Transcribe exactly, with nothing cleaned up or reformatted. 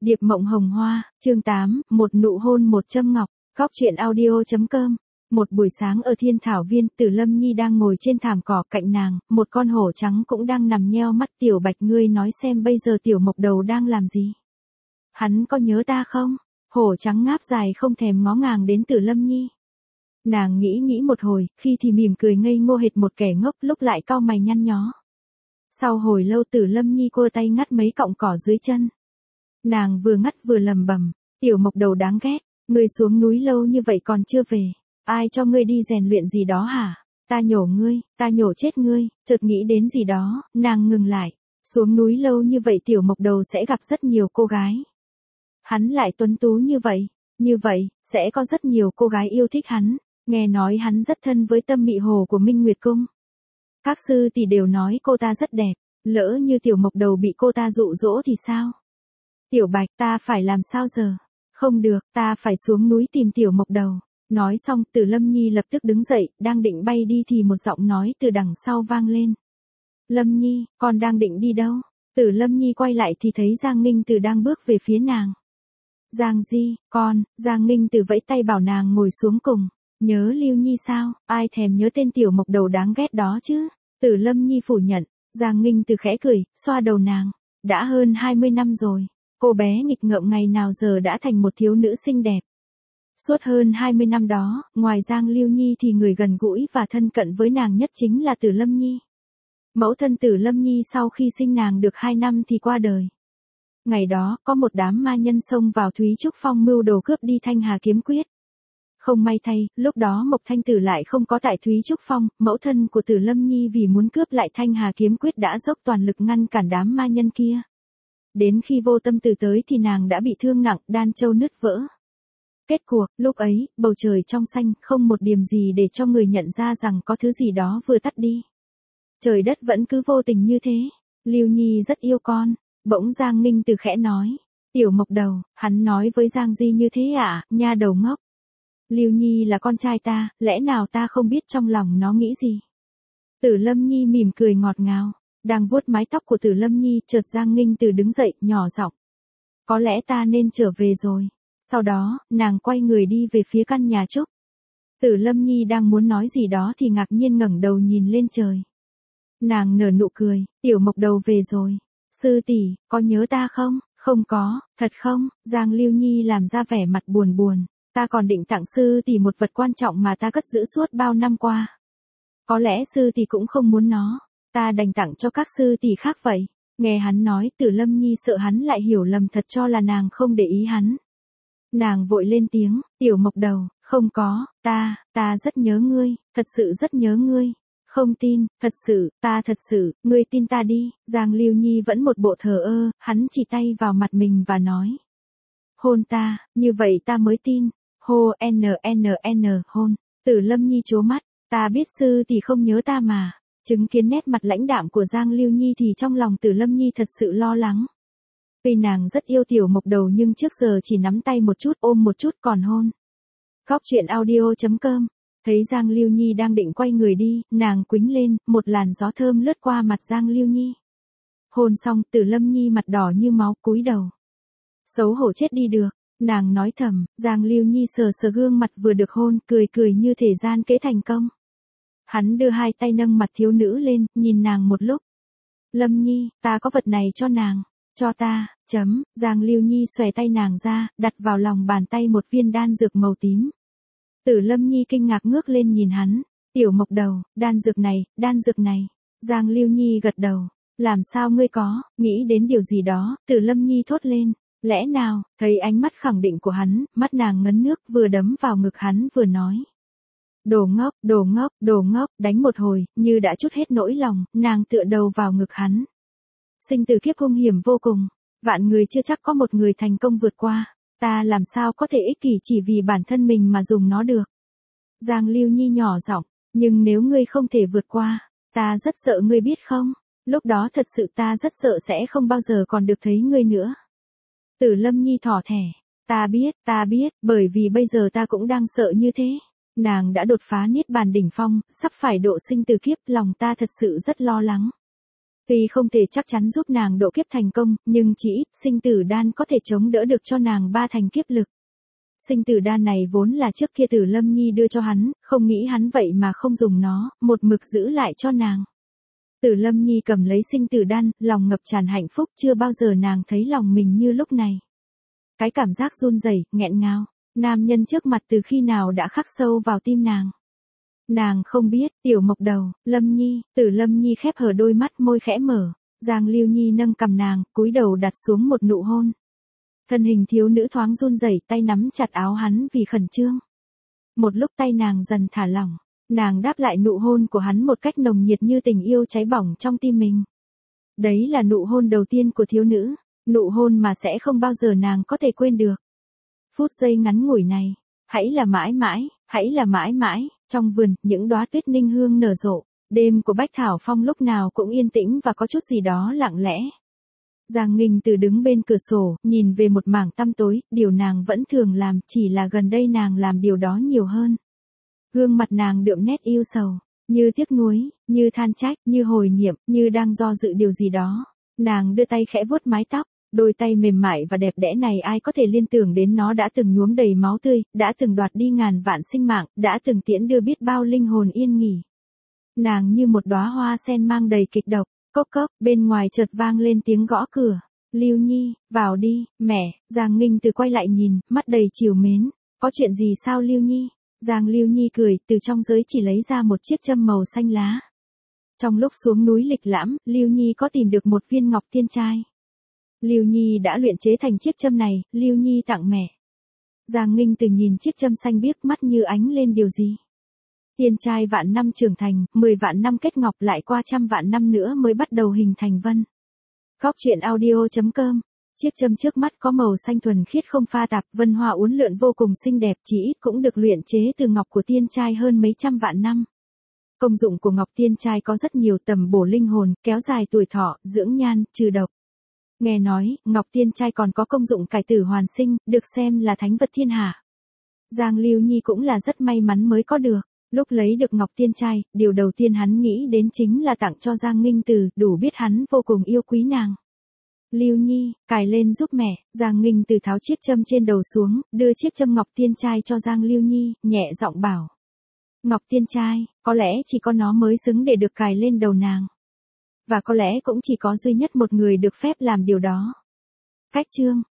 Điệp mộng hồng hoa, chương tám, một nụ hôn một châm ngọc, góc truyện audio chấm com. Một buổi sáng ở thiên thảo viên, Tử Lâm Nhi đang ngồi trên thảm cỏ, cạnh nàng, một con hổ trắng cũng đang nằm nheo mắt. Tiểu Bạch, ngươi nói xem bây giờ tiểu mộc đầu đang làm gì? Hắn có nhớ ta không? Hổ trắng ngáp dài không thèm ngó ngàng đến Tử Lâm Nhi. Nàng nghĩ nghĩ một hồi, khi thì mỉm cười ngây ngô hệt một kẻ ngốc, lúc lại cau mày nhăn nhó. Sau hồi lâu Tử Lâm Nhi cua tay ngắt mấy cọng cỏ dưới chân. Nàng vừa ngắt vừa lầm bầm, tiểu mộc đầu đáng ghét, ngươi xuống núi lâu như vậy còn chưa về, ai cho ngươi đi rèn luyện gì đó hả? Ta nhổ ngươi, ta nhổ chết ngươi. Chợt nghĩ đến gì đó, nàng ngừng lại, xuống núi lâu như vậy tiểu mộc đầu sẽ gặp rất nhiều cô gái. Hắn lại tuấn tú như vậy, như vậy, sẽ có rất nhiều cô gái yêu thích hắn, nghe nói hắn rất thân với Tâm Mị Hồ của Minh Nguyệt Cung. Các sư tỷ đều nói cô ta rất đẹp, lỡ như tiểu mộc đầu bị cô ta dụ dỗ thì sao? Tiểu Bạch, ta phải làm sao giờ? Không được, ta phải xuống núi tìm tiểu mộc đầu. Nói xong, Tử Lâm Nhi lập tức đứng dậy, đang định bay đi thì một giọng nói từ đằng sau vang lên. Lâm Nhi, con đang định đi đâu? Tử Lâm Nhi quay lại thì thấy Giang Nghinh Từ đang bước về phía nàng. Giang Di, con, Giang Nghinh Từ vẫy tay bảo nàng ngồi xuống cùng. Nhớ Lưu Nhi sao? Ai thèm nhớ tên tiểu mộc đầu đáng ghét đó chứ? Tử Lâm Nhi phủ nhận. Giang Nghinh Từ khẽ cười, xoa đầu nàng. Đã hơn hai mươi năm rồi. Cô bé nghịch ngợm ngày nào giờ đã thành một thiếu nữ xinh đẹp. Suốt hơn hai mươi năm đó, ngoài Giang Lưu Nhi thì người gần gũi và thân cận với nàng nhất chính là Tử Lâm Nhi. Mẫu thân Tử Lâm Nhi sau khi sinh nàng được hai năm thì qua đời. Ngày đó, có một đám ma nhân xông vào Thúy Trúc Phong mưu đồ cướp đi Thanh Hà Kiếm Quyết. Không may thay, lúc đó Mộc Thanh Tử lại không có tại Thúy Trúc Phong, mẫu thân của Tử Lâm Nhi vì muốn cướp lại Thanh Hà Kiếm Quyết đã dốc toàn lực ngăn cản đám ma nhân kia. Đến khi Vô Tâm Tử tới thì nàng đã bị thương nặng, đan châu nứt vỡ. Kết cuộc, lúc ấy, bầu trời trong xanh, không một điểm gì để cho người nhận ra rằng có thứ gì đó vừa tắt đi. Trời đất vẫn cứ vô tình như thế. Lưu Nhi rất yêu con. Bỗng Giang Nghinh Từ khẽ nói. Tiểu mộc đầu, hắn nói với Giang Di như thế à, nha đầu ngốc. Lưu Nhi là con trai ta, lẽ nào ta không biết trong lòng nó nghĩ gì? Tử Lâm Nhi mỉm cười ngọt ngào. Đang vuốt mái tóc của Tử Lâm Nhi, chợt Giang Nghinh Từ đứng dậy, nhỏ giọng. Có lẽ ta nên trở về rồi. Sau đó, nàng quay người đi về phía căn nhà trúc. Tử Lâm Nhi đang muốn nói gì đó thì ngạc nhiên ngẩng đầu nhìn lên trời. Nàng nở nụ cười, tiểu mộc đầu về rồi. Sư tỷ, có nhớ ta không? Không có, thật không? Giang Lưu Nhi làm ra vẻ mặt buồn buồn. Ta còn định tặng sư tỷ một vật quan trọng mà ta cất giữ suốt bao năm qua. Có lẽ sư tỷ cũng không muốn nó. Ta đành tặng cho các sư tỷ khác vậy. Nghe hắn nói, Tử Lâm Nhi sợ hắn lại hiểu lầm thật cho là nàng không để ý hắn. Nàng vội lên tiếng, tiểu mộc đầu, không có, ta, ta rất nhớ ngươi, thật sự rất nhớ ngươi. Không tin, thật sự, ta thật sự, ngươi tin ta đi. Giang Lưu Nhi vẫn một bộ thờ ơ, hắn chỉ tay vào mặt mình và nói. Hôn ta, như vậy ta mới tin. Hô n n n hôn. Tử Lâm Nhi trố mắt, ta biết sư thì không nhớ ta mà. Chứng kiến nét mặt lãnh đạm của Giang Lưu Nhi thì trong lòng Tử Lâm Nhi thật sự lo lắng. Vì nàng rất yêu tiểu mộc đầu nhưng trước giờ chỉ nắm tay một chút, ôm một chút còn hôn. Góc truyện audio chấm com. Thấy Giang Lưu Nhi đang định quay người đi, nàng quĩnh lên, một làn gió thơm lướt qua mặt Giang Lưu Nhi. Hôn xong, Tử Lâm Nhi mặt đỏ như máu, cúi đầu. Xấu hổ chết đi được, nàng nói thầm. Giang Lưu Nhi sờ sờ gương mặt vừa được hôn, cười cười như thể gian kế thành công. Hắn đưa hai tay nâng mặt thiếu nữ lên, nhìn nàng một lúc. Lâm Nhi, ta có vật này cho nàng. Cho ta, chấm. Giang Lưu Nhi xòe tay nàng ra, đặt vào lòng bàn tay một viên đan dược màu tím. Tử Lâm Nhi kinh ngạc ngước lên nhìn hắn. Tiểu mộc đầu, đan dược này, đan dược này. Giang Lưu Nhi gật đầu. Làm sao ngươi có? Nghĩ đến điều gì đó, Tử Lâm Nhi thốt lên. Lẽ nào? Thấy ánh mắt khẳng định của hắn, mắt nàng ngấn nước, vừa đấm vào ngực hắn vừa nói. Đồ ngốc, đồ ngốc, đồ ngốc. Đánh một hồi, như đã trút hết nỗi lòng, nàng tựa đầu vào ngực hắn. Sinh tử kiếp hung hiểm vô cùng. Vạn người chưa chắc có một người thành công vượt qua. Ta làm sao có thể ích kỷ chỉ vì bản thân mình mà dùng nó được. Giang Lưu Nhi nhỏ giọng, nhưng nếu ngươi không thể vượt qua, ta rất sợ ngươi biết không? Lúc đó thật sự ta rất sợ sẽ không bao giờ còn được thấy ngươi nữa. Tử Lâm Nhi thỏ thẻ, ta biết, ta biết, bởi vì bây giờ ta cũng đang sợ như thế. Nàng đã đột phá niết bàn đỉnh phong, sắp phải độ sinh tử kiếp, lòng ta thật sự rất lo lắng. Tuy không thể chắc chắn giúp nàng độ kiếp thành công, nhưng chỉ ít sinh tử đan có thể chống đỡ được cho nàng ba thành kiếp lực. Sinh tử đan này vốn là trước kia Tử Lâm Nhi đưa cho hắn, không nghĩ hắn vậy mà không dùng nó, một mực giữ lại cho nàng. Tử Lâm Nhi cầm lấy sinh tử đan, lòng ngập tràn hạnh phúc, chưa bao giờ nàng thấy lòng mình như lúc này. Cái cảm giác run rẩy, nghẹn ngào, nam nhân trước mặt từ khi nào đã khắc sâu vào tim nàng. Nàng không biết, tiểu mộc đầu, Lâm Nhi, Tử Lâm Nhi khép hờ đôi mắt, môi khẽ mở, Giang Lưu Nhi nâng cầm nàng, cúi đầu đặt xuống một nụ hôn. Thân hình thiếu nữ thoáng run rẩy, tay nắm chặt áo hắn vì khẩn trương. Một lúc tay nàng dần thả lỏng, nàng đáp lại nụ hôn của hắn một cách nồng nhiệt như tình yêu cháy bỏng trong tim mình. Đấy là nụ hôn đầu tiên của thiếu nữ, nụ hôn mà sẽ không bao giờ nàng có thể quên được. Phút giây ngắn ngủi này, hãy là mãi mãi, hãy là mãi mãi. Trong vườn, những đóa tuyết ninh hương nở rộ, đêm của Bách Thảo Phong lúc nào cũng yên tĩnh và có chút gì đó lặng lẽ. Giang Nghinh Từ đứng bên cửa sổ, nhìn về một mảng tăm tối, điều nàng vẫn thường làm, chỉ là gần đây nàng làm điều đó nhiều hơn. Gương mặt nàng đượm nét yêu sầu, như tiếc nuối, như than trách, như hồi niệm, như đang do dự điều gì đó. Nàng đưa tay khẽ vuốt mái tóc, đôi tay mềm mại và đẹp đẽ này ai có thể liên tưởng đến nó đã từng nhuốm đầy máu tươi, đã từng đoạt đi ngàn vạn sinh mạng, đã từng tiễn đưa biết bao linh hồn yên nghỉ. Nàng như một đóa hoa sen mang đầy kịch độc. Cốc cốc, bên ngoài chợt vang lên tiếng gõ cửa. Lưu Nhi, vào đi, mẹ. Giang Nghinh Từ quay lại nhìn, mắt đầy trìu mến. Có chuyện gì sao Lưu Nhi? Giang Lưu Nhi cười, từ trong giới chỉ lấy ra một chiếc châm màu xanh lá. Trong lúc xuống núi lịch lãm, Lưu Nhi có tìm được một viên ngọc tiên trai. Lưu Nhi đã luyện chế thành chiếc châm này, Lưu Nhi tặng mẹ. Giang Nghinh Từ nhìn chiếc châm xanh biếc, mắt như ánh lên điều gì. Tiên trai vạn năm trưởng thành, mười vạn năm kết ngọc, lại qua trăm vạn năm nữa mới bắt đầu hình thành vân. Góc truyện audio chấm com. Chiếc châm trước mắt có màu xanh thuần khiết không pha tạp, vân hoa uốn lượn vô cùng xinh đẹp, chỉ ít cũng được luyện chế từ ngọc của tiên trai hơn mấy trăm vạn năm. Công dụng của ngọc tiên trai có rất nhiều, tầm bổ linh hồn, kéo dài tuổi thọ, dưỡng nhan, trừ độc. Nghe nói, ngọc tiên trai còn có công dụng cải tử hoàn sinh, được xem là thánh vật thiên hạ. Giang Lưu Nhi cũng là rất may mắn mới có được. Lúc lấy được ngọc tiên trai, điều đầu tiên hắn nghĩ đến chính là tặng cho Giang Nghinh Từ, đủ biết hắn vô cùng yêu quý nàng. Lưu Nhi, cài lên giúp mẹ. Giang Nghinh Từ tháo chiếc châm trên đầu xuống, đưa chiếc châm ngọc tiên trai cho Giang Lưu Nhi, nhẹ giọng bảo. Ngọc tiên trai, có lẽ chỉ có nó mới xứng để được cài lên đầu nàng. Và có lẽ cũng chỉ có duy nhất một người được phép làm điều đó. Cách chương.